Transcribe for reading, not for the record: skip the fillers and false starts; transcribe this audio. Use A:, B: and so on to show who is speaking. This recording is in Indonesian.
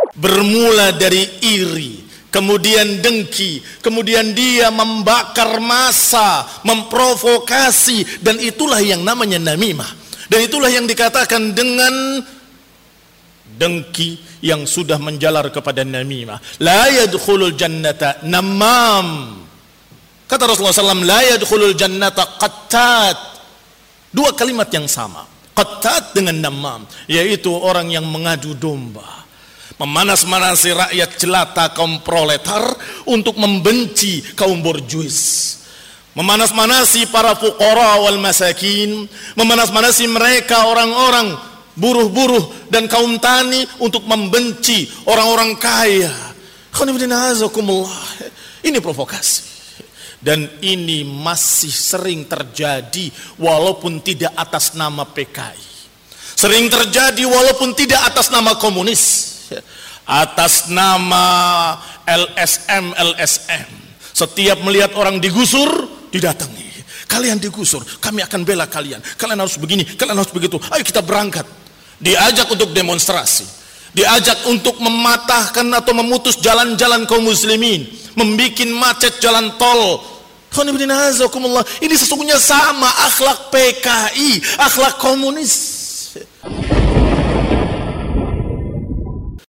A: Bermula dari iri, kemudian dengki, kemudian dia membakar massa, memprovokasi, dan itulah yang namanya namimah. Dan itulah yang dikatakan dengan dengki yang sudah menjalar kepada namimah. La yadkhulul jannata namam. Kata Rasulullah SAW, la yadkhulul jannata qattat. Dua kalimat yang sama, qattat dengan namam, yaitu orang yang mengadu domba, memanas-manasi rakyat jelata kaum proletar untuk membenci kaum borjuis, memanas-manasi para fuqara wal masakin, memanas-manasi mereka orang-orang buruh-buruh dan kaum tani untuk membenci orang-orang kaya. Ini provokasi, dan ini masih sering terjadi walaupun tidak atas nama PKI, sering terjadi walaupun tidak atas nama komunis, atas nama LSM. Setiap melihat orang digusur, didatangi. Kalian digusur, kami akan bela kalian. Kalian harus begini, kalian harus begitu. Ayo kita berangkat. Diajak untuk demonstrasi, diajak untuk mematahkan atau memutus jalan-jalan kaum muslimin, membikin macet jalan tol. Ini sesungguhnya sama akhlak PKI, akhlak komunis.